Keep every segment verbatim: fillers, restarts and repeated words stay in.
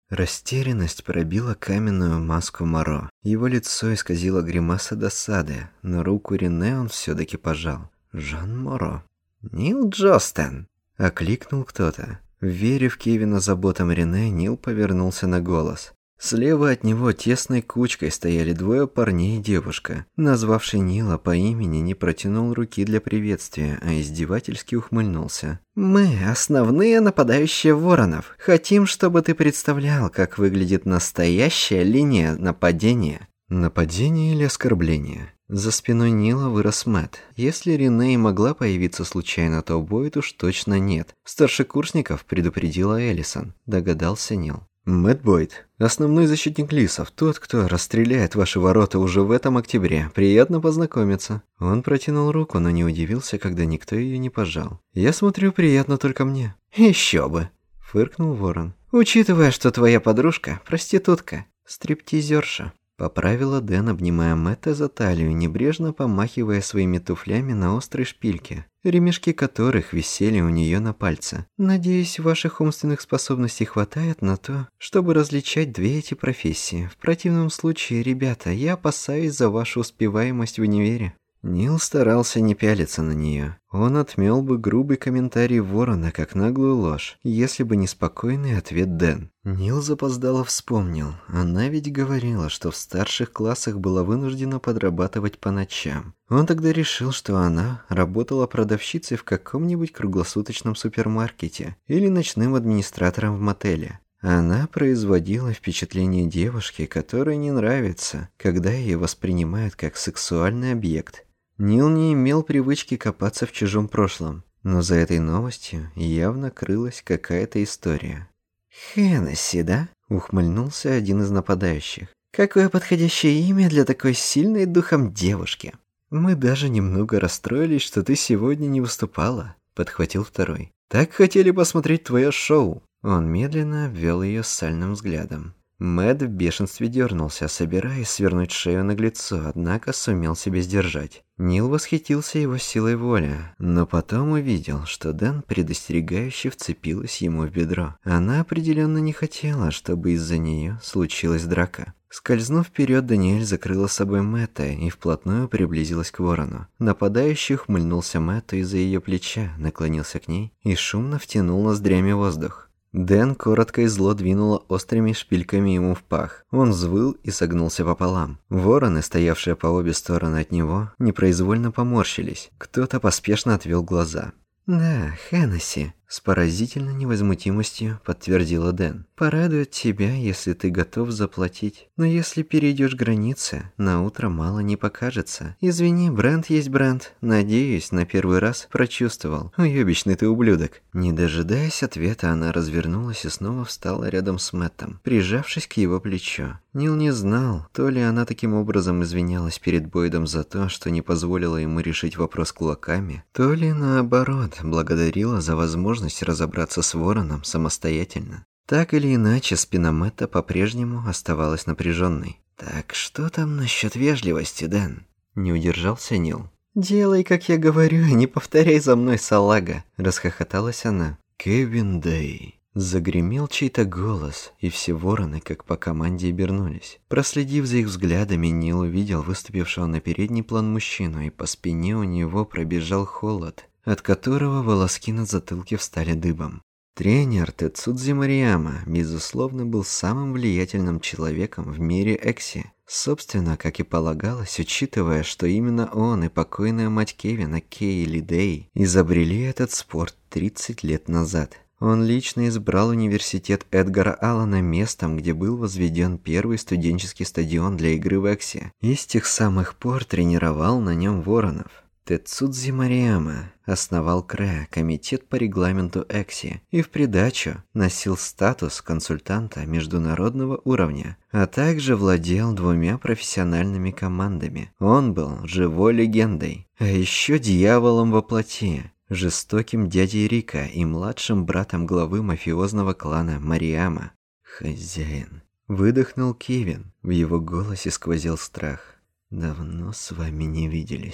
Растерянность пробила каменную маску Моро. Его лицо исказило гримаса досады, но руку Рене он все-таки пожал. «Жан Моро». «Нил Джостен!» – окликнул кто-то. Верив Кевина заботам Рене, Нил повернулся на голос. Слева от него тесной кучкой стояли двое парней и девушка. Назвавший Нила по имени не протянул руки для приветствия, а издевательски ухмыльнулся. «Мы – основные нападающие воронов. Хотим, чтобы ты представлял, как выглядит настоящая линия нападения». Нападение или оскорбление? За спиной Нила вырос Мэтт. Если Рене и могла появиться случайно, то Бойд уж точно нет. Старшекурсников предупредила Эллисон, догадался Нил. «Мэтт Бойд, основной защитник Лисов, тот, кто расстреляет ваши ворота уже в этом октябре. Приятно познакомиться». Он протянул руку, но не удивился, когда никто ее не пожал. «Я смотрю, приятно только мне». «Еще бы», — фыркнул Ворон. «Учитывая, что твоя подружка — проститутка, стриптизерша». Поправила Дэн, обнимая Мэтта за талию, небрежно помахивая своими туфлями на острой шпильке, ремешки которых висели у нее на пальце. «Надеюсь, ваших умственных способностей хватает на то, чтобы различать две эти профессии. В противном случае, ребята, я опасаюсь за вашу успеваемость в универе». Нил старался не пялиться на нее. Он отмел бы грубый комментарий Ворона как наглую ложь, если бы не спокойный ответ Дэн. Нил запоздало вспомнил. Она ведь говорила, что в старших классах была вынуждена подрабатывать по ночам. Он тогда решил, что она работала продавщицей в каком-нибудь круглосуточном супермаркете или ночным администратором в мотеле. Она производила впечатление девушки, которой не нравится, когда ее воспринимают как сексуальный объект. Нил не имел привычки копаться в чужом прошлом, но за этой новостью явно крылась какая-то история. «Хеннесси, да?» – ухмыльнулся один из нападающих. «Какое подходящее имя для такой сильной духом девушки!» «Мы даже немного расстроились, что ты сегодня не выступала», – подхватил второй. «Так хотели посмотреть твое шоу». Он медленно обвел ее сальным взглядом. Мэтт в бешенстве дернулся, собираясь свернуть шею наглецу, однако сумел себя сдержать. Нил восхитился его силой воли, но потом увидел, что Дэн предостерегающе вцепилась ему в бедро. Она определенно не хотела, чтобы из-за нее случилась драка. Скользнув вперед, Даниэль закрыла собой Мэтта и вплотную приблизилась к Ворону. Нападающий ухмыльнулся Мэтту из-за ее плеча, наклонился к ней и шумно втянул ноздрями воздух. Дэн коротко и зло двинула острыми шпильками ему в пах. Он взвыл и согнулся пополам. Вороны, стоявшие по обе стороны от него, непроизвольно поморщились. Кто-то поспешно отвел глаза. «Да, Хеннесси», — с поразительной невозмутимостью подтвердила Дэн. «Порадует тебя, если ты готов заплатить. Но если перейдешь границы, на утро мало не покажется. Извини, бренд есть бренд. Надеюсь, на первый раз прочувствовал. Уёбищный ты ублюдок». Не дожидаясь ответа, она развернулась и снова встала рядом с Мэттом, прижавшись к его плечу. Нил не знал, то ли она таким образом извинялась перед Бойдом за то, что не позволила ему решить вопрос кулаками, то ли наоборот, благодарила за возможность разобраться с Вороном самостоятельно. Так или иначе, спина Мэтта по-прежнему оставалась напряженной. «Так что там насчет вежливости, Дэн?» Не удержался Нил. «Делай, как я говорю, не повторяй за мной, салага!» Расхохоталась она. «Кевин Дэй!» Загремел чей-то голос, и все вороны, как по команде, обернулись. Проследив за их взглядами, Нил увидел выступившего на передний план мужчину, и по спине у него пробежал холод, от которого волоски на затылке встали дыбом. Тренер Тецудзи Марияма, безусловно, был самым влиятельным человеком в мире Экси. Собственно, как и полагалось, учитывая, что именно он и покойная мать Кевина, Кейли Дэй, изобрели этот спорт тридцать лет назад. Он лично избрал университет Эдгара Аллана местом, где был возведен первый студенческий стадион для игры в Экси, и с тех самых пор тренировал на нем воронов. Тецудзи Марияма основал КРЭ, комитет по регламенту Экси, и в придачу носил статус консультанта международного уровня, а также владел двумя профессиональными командами. Он был живой легендой, а еще дьяволом во плоти, жестоким дядей Рика и младшим братом главы мафиозного клана Марияма. «Хозяин», — выдохнул Кевин, в его голосе сквозил страх. «Давно с вами не виделись».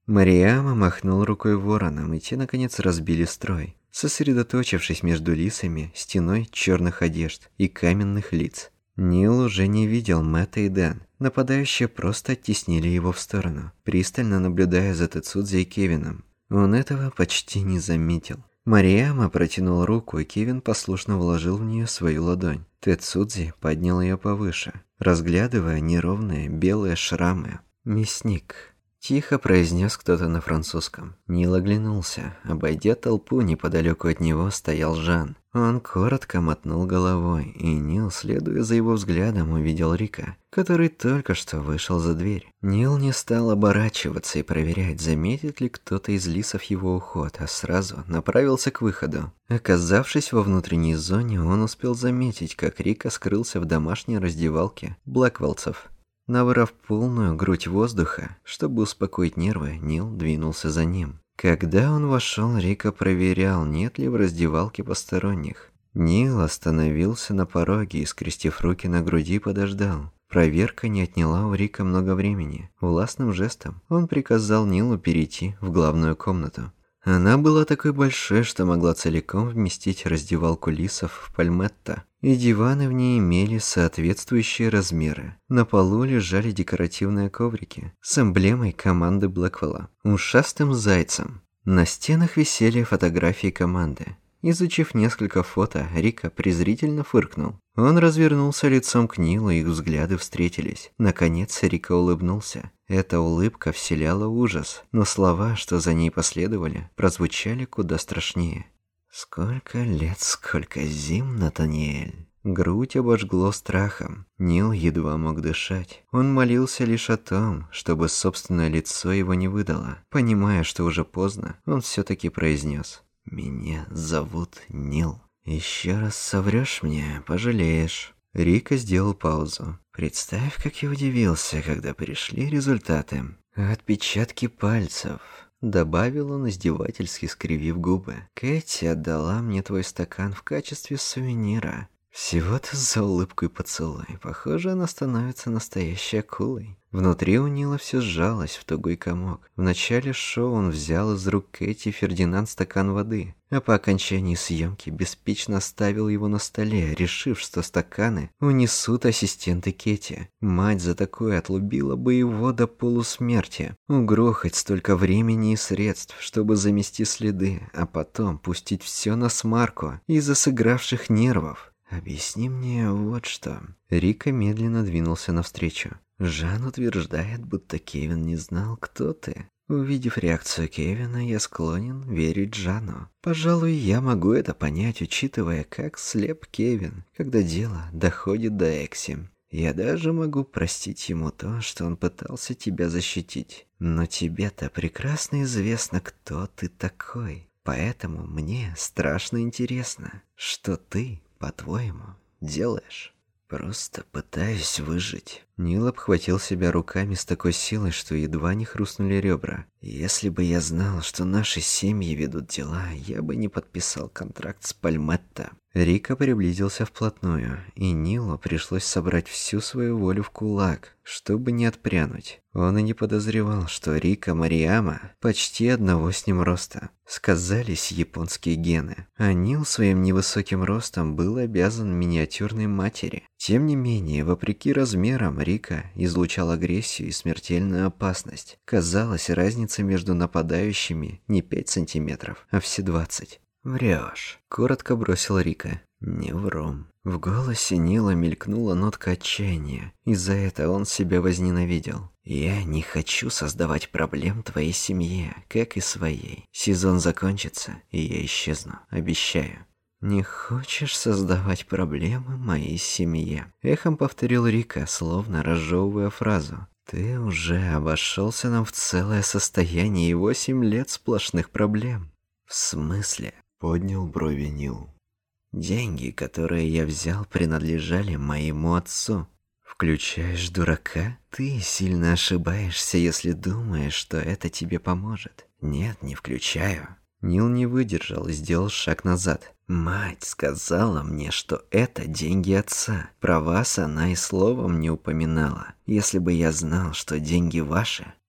Мариама махнул рукой воронам, и те, наконец, разбили строй, сосредоточившись между лисами, стеной черных одежд и каменных лиц. Нил уже не видел Мэтта и Дэн. Нападающие просто оттеснили его в сторону, пристально наблюдая за Тецудзи и Кевином. Он этого почти не заметил. Мариама протянул руку, и Кевин послушно вложил в нее свою ладонь. Тецудзи поднял ее повыше, разглядывая неровные белые шрамы. «Мясник», – тихо произнес кто-то на французском. Нил оглянулся. Обойдя толпу, неподалеку от него стоял Жан. Он коротко мотнул головой, и Нил, следуя за его взглядом, увидел Рика, который только что вышел за дверь. Нил не стал оборачиваться и проверять, заметит ли кто-то из лисов его уход, а сразу направился к выходу. Оказавшись во внутренней зоне, он успел заметить, как Рика скрылся в домашней раздевалке Блэквеллцев. Набрав полную грудь воздуха, чтобы успокоить нервы, Нил двинулся за ним. Когда он вошел, Рика проверял, нет ли в раздевалке посторонних. Нил остановился на пороге и, скрестив руки на груди, подождал. Проверка не отняла у Рика много времени. Властным жестом он приказал Нилу перейти в главную комнату. Она была такой большой, что могла целиком вместить раздевалку лисов в Пальметто, и диваны в ней имели соответствующие размеры. На полу лежали декоративные коврики с эмблемой команды Блэквелла, ушастым зайцем. На стенах висели фотографии команды. Изучив несколько фото, Рика презрительно фыркнул. Он развернулся лицом к Нилу, и их взгляды встретились. Наконец Рика улыбнулся. Эта улыбка вселяла ужас, но слова, что за ней последовали, прозвучали куда страшнее. «Сколько лет, сколько зим, Натаниэль!» Грудь обожгло страхом. Нил едва мог дышать. Он молился лишь о том, чтобы собственное лицо его не выдало. Понимая, что уже поздно, он все-таки произнес: «Меня зовут Нил. Еще раз соврешь мне, пожалеешь». Рика сделал паузу. «Представь, как я удивился, когда пришли результаты. Отпечатки пальцев», — добавил он, издевательски скривив губы. «Кэти отдала мне твой стакан в качестве сувенира. Всего-то за улыбку и поцелуй. Похоже, она становится настоящей акулой». Внутри у Нила все сжалось в тугой комок. В начале шоу он взял из рук Кэти Фердинанд стакан воды, а по окончании съемки беспечно оставил его на столе, решив, что стаканы унесут ассистенты Кэти. Мать за такое отлупила бы его до полусмерти. Угрохать столько времени и средств, чтобы замести следы, а потом пустить все на смарку из-за сыгравших нервов. «Объясни мне вот что». Рика медленно двинулся навстречу. «Жан утверждает, будто Кевин не знал, кто ты. Увидев реакцию Кевина, я склонен верить Жану. Пожалуй, я могу это понять, учитывая, как слеп Кевин, когда дело доходит до Экси. Я даже могу простить ему то, что он пытался тебя защитить. Но тебе-то прекрасно известно, кто ты такой. Поэтому мне страшно интересно, что ты, по-твоему, делаешь?» «Просто пытаюсь выжить». Нил обхватил себя руками с такой силой, что едва не хрустнули ребра. «Если бы я знал, что наши семьи ведут дела, я бы не подписал контракт с Пальметто». Рика приблизился вплотную, и Нилу пришлось собрать всю свою волю в кулак, чтобы не отпрянуть. Он и не подозревал, что Рика Мариама почти одного с ним роста. Сказались японские гены. А Нил своим невысоким ростом был обязан миниатюрной матери. Тем не менее, вопреки размерам, Рика излучал агрессию и смертельную опасность. Казалось, разница между нападающими не пять сантиметров, а все двадцать. «Врешь», — коротко бросил Рика. «Не вру». В голосе Нила мелькнула нотка отчаяния, и за это он себя возненавидел. «Я не хочу создавать проблем твоей семье, как и своей. Сезон закончится, и я исчезну, обещаю». «Не хочешь создавать проблемы моей семье?» Эхом повторил Рика, словно разжевывая фразу. «Ты уже обошелся нам в целое состояние и восемь лет сплошных проблем». «В смысле?» — поднял брови Нил. «Деньги, которые я взял, принадлежали моему отцу. Включаешь дурака? Ты сильно ошибаешься, если думаешь, что это тебе поможет». «Нет, не включаю». Нил не выдержал и сделал шаг назад. «Мать сказала мне, что это деньги отца. Про вас она и словом не упоминала. Если бы я знал, что деньги ваши,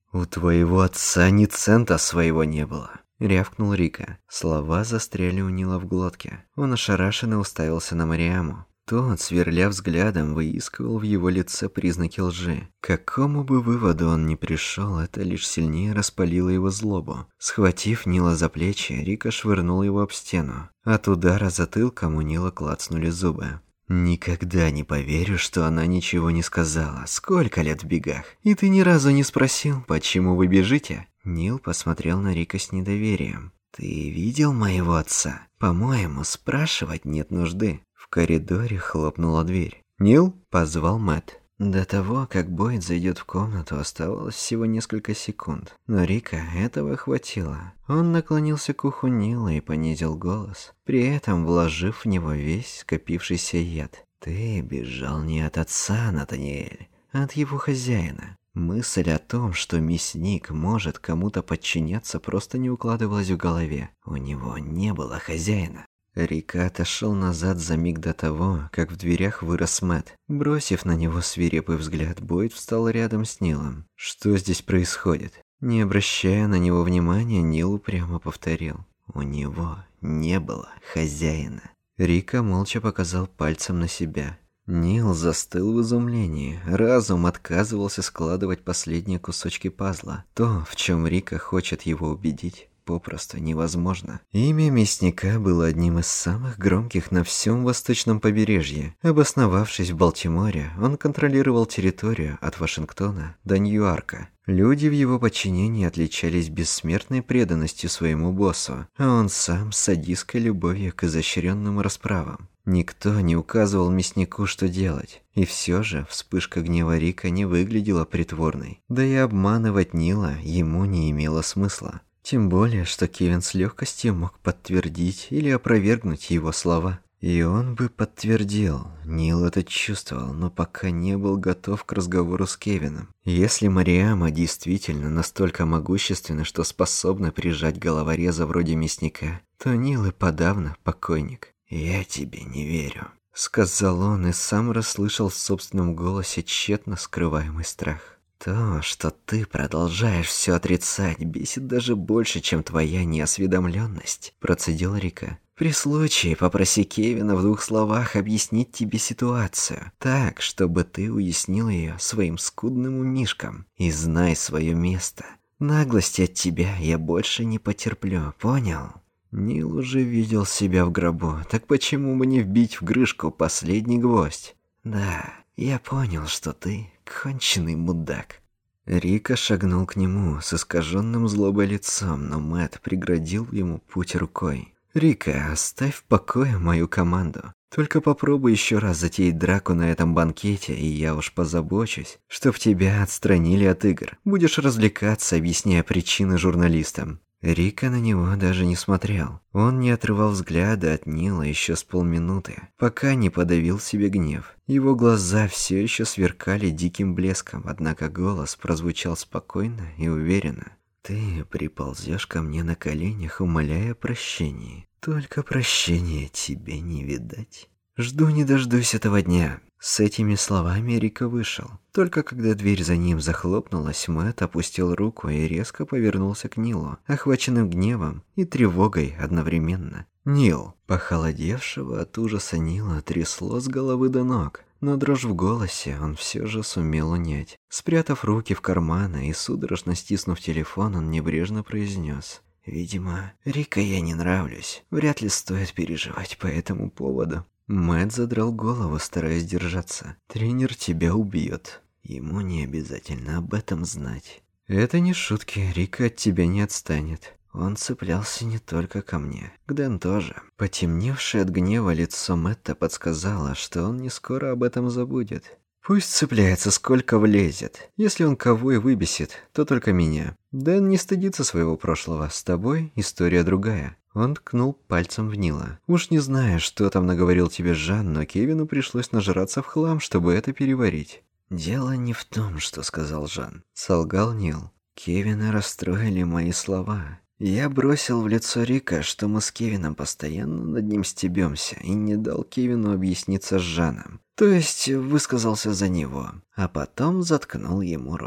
«У твоего отца ни цента своего не было», — рявкнул Рика. Слова застряли у Нила в глотке. Он ошарашенно уставился на Мариаму. Тот, сверля взглядом, выискивал в его лице признаки лжи. К какому бы выводу он ни пришел, это лишь сильнее распалило его злобу. Схватив Нила за плечи, Рика швырнул его об стену. От удара затылком у Нила клацнули зубы. «Никогда не поверю, что она ничего не сказала. Сколько лет в бегах? И ты ни разу не спросил, почему вы бежите?» Нил посмотрел на Рика с недоверием. «Ты видел моего отца? По-моему, спрашивать нет нужды». В коридоре хлопнула дверь. «Нил?» – позвал Мэтт. До того, как Бойд зайдет в комнату, оставалось всего несколько секунд. Но Рика этого хватило. Он наклонился к уху Нила и понизил голос, при этом вложив в него весь скопившийся яд. «Ты бежал не от отца, Натаниэль, а от его хозяина». Мысль о том, что мясник может кому-то подчиняться, просто не укладывалась в голове. У него не было хозяина. Рика отошел назад за миг до того, как в дверях вырос Мэтт. Бросив на него свирепый взгляд, Бойд встал рядом с Нилом. «Что здесь происходит?» Не обращая на него внимания, Нил упрямо повторил. «У него не было хозяина». Рика молча показал пальцем на себя. Нил застыл в изумлении. Разум отказывался складывать последние кусочки пазла. То, в чем Рика хочет его убедить, попросту невозможно. Имя мясника было одним из самых громких на всем восточном побережье. Обосновавшись в Балтиморе, он контролировал территорию от Вашингтона до Ньюарка. Люди в его подчинении отличались бессмертной преданностью своему боссу, а он сам с садистской любовью к изощренным расправам. Никто не указывал мяснику, что делать. И все же вспышка гнева Рика не выглядела притворной. Да и обманывать Нила ему не имело смысла. Тем более, что Кевин с легкостью мог подтвердить или опровергнуть его слова. И он бы подтвердил. Нил это чувствовал, но пока не был готов к разговору с Кевином. Если Мариама действительно настолько могущественна, что способна прижать головореза вроде мясника, то Нил и подавно покойник. «Я тебе не верю», — сказал он и сам расслышал в собственном голосе тщетно скрываемый страх. «То, что ты продолжаешь все отрицать, бесит даже больше, чем твоя неосведомленность», — процедил Рика. «При случае попроси Кевина в двух словах объяснить тебе ситуацию, так, чтобы ты уяснил ее своим скудным умишком, и знай свое место. Наглости от тебя я больше не потерплю, понял?» Нил уже видел себя в гробу, так почему бы не вбить в крышку последний гвоздь? «Да, я понял, что ты конченый мудак». Рика шагнул к нему с искаженным злобой лицом, но Мэтт преградил ему путь рукой. «Рика, оставь в покое мою команду. Только попробуй еще раз затеять драку на этом банкете, и я уж позабочусь, чтоб тебя отстранили от игр. Будешь развлекаться, объясняя причины журналистам». Рика на него даже не смотрел. Он не отрывал взгляда от Нила еще с полминуты, пока не подавил себе гнев. Его глаза все еще сверкали диким блеском, однако голос прозвучал спокойно и уверенно. «Ты приползешь ко мне на коленях, умоляя прощения. Только прощения тебе не видать. Жду не дождусь этого дня». С этими словами Рика вышел. Только когда дверь за ним захлопнулась, Мэтт опустил руку и резко повернулся к Нилу, охваченным гневом и тревогой одновременно. «Нил!» Похолодевшего от ужаса Нила трясло с головы до ног, но дрожь в голосе он все же сумел унять. Спрятав руки в карманы и судорожно стиснув телефон, он небрежно произнес: «Видимо, Рика я не нравлюсь. Вряд ли стоит переживать по этому поводу». Мэтт задрал голову, стараясь держаться. «Тренер тебя убьет. Ему не обязательно об этом знать». «Это не шутки, Рика от тебя не отстанет». Он цеплялся не только ко мне, к Дэн тоже. Потемневшее от гнева лицо Мэтта подсказало, что он не скоро об этом забудет. «Пусть цепляется, сколько влезет. Если он кого и выбесит, то только меня. Дэн не стыдится своего прошлого. С тобой история другая». Он ткнул пальцем в Нила. «Уж не знаю, что там наговорил тебе Жан, но Кевину пришлось нажраться в хлам, чтобы это переварить». «Дело не в том, что сказал Жан», — солгал Нил. «Кевина расстроили мои слова. Я бросил в лицо Рика, что мы с Кевином постоянно над ним стебемся, и не дал Кевину объясниться с Жаном. То есть высказался за него, а потом заткнул ему рот.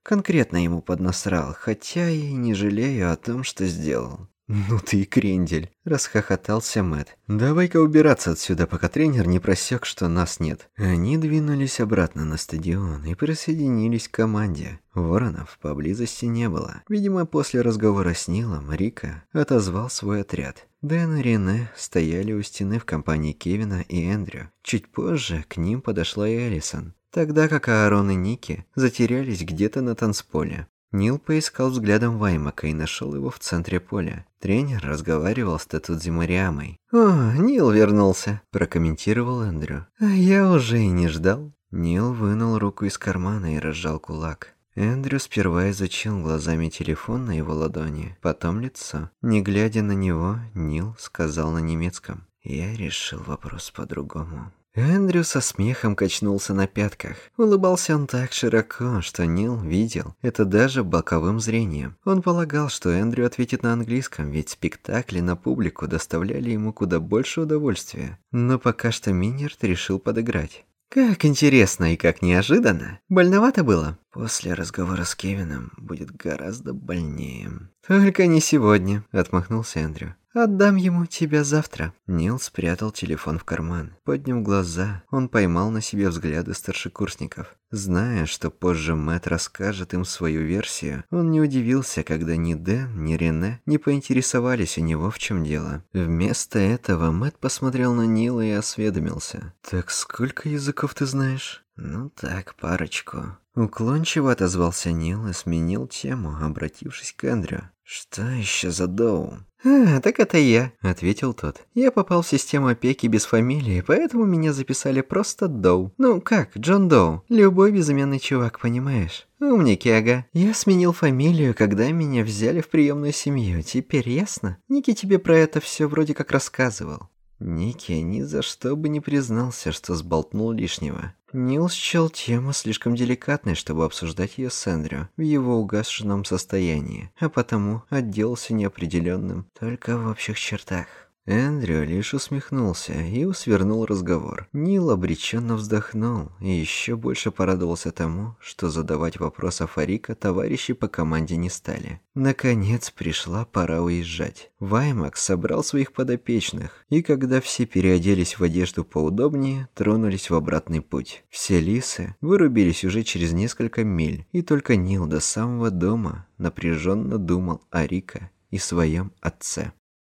Конкретно ему поднасрал, хотя и не жалею о том, что сделал. «Ну ты и крендель», – расхохотался Мэтт. «Давай-ка убираться отсюда, пока тренер не просек, что нас нет». Они двинулись обратно на стадион и присоединились к команде. Воронов поблизости не было. Видимо, после разговора с Нилом Рика отозвал свой отряд. Дэн и Рене стояли у стены в компании Кевина и Эндрю. Чуть позже к ним подошла и Элисон, тогда как Аарон и Ники затерялись где-то на танцполе. Нил поискал взглядом Ваймака и нашел его в центре поля. Тренер разговаривал с Тетудзи Мориамой. «О, Нил вернулся», – прокомментировал Эндрю. «А я уже и не ждал». Нил вынул руку из кармана и разжал кулак. Эндрю сперва изучил глазами телефон на его ладони, потом лицо. Не глядя на него, Нил сказал на немецком: «Я решил вопрос по-другому». Эндрю со смехом качнулся на пятках. Улыбался он так широко, что Нил видел это даже боковым зрением. Он полагал, что Эндрю ответит на английском, ведь спектакли на публику доставляли ему куда больше удовольствия. Но пока что Минерт решил подыграть. «Как интересно и как неожиданно. Больновато было?» «После разговора с Кевином будет гораздо больнее». «Только не сегодня», — отмахнулся Эндрю. «Отдам ему тебя завтра». Нил спрятал телефон в карман. Подняв глаза, он поймал на себе взгляды старшекурсников. Зная, что позже Мэтт расскажет им свою версию, он не удивился, когда ни Дэн, ни Рене не поинтересовались у него, в чем дело. Вместо этого Мэтт посмотрел на Нила и осведомился: «Так сколько языков ты знаешь?» «Ну так, парочку». Уклончиво отозвался Нил и сменил тему, обратившись к Эндрю. «Что еще за Доу?» «А, так это я», — ответил тот. «Я попал в систему опеки без фамилии, поэтому меня записали просто Доу. Ну как, Джон Доу. Любой безымянный чувак, понимаешь? Умники, ага. Я сменил фамилию, когда меня взяли в приемную семью. Теперь ясно? Ники тебе про это все вроде как рассказывал». Ники ни за что бы не признался, что сболтнул лишнего. Нил счел тему слишком деликатной, чтобы обсуждать ее с Эндрю в его угасшенном состоянии, а потому отделался неопределенным, только в общих чертах. Эндрю лишь усмехнулся и свернул разговор. Нил обреченно вздохнул и еще больше порадовался тому, что задавать вопросы Фарика товарищи по команде не стали. Наконец пришла пора уезжать. Ваймак собрал своих подопечных, и когда все переоделись в одежду поудобнее, тронулись в обратный путь. Все лисы вырубились уже через несколько миль, и только Нил до самого дома напряженно думал о Рика и своем отце.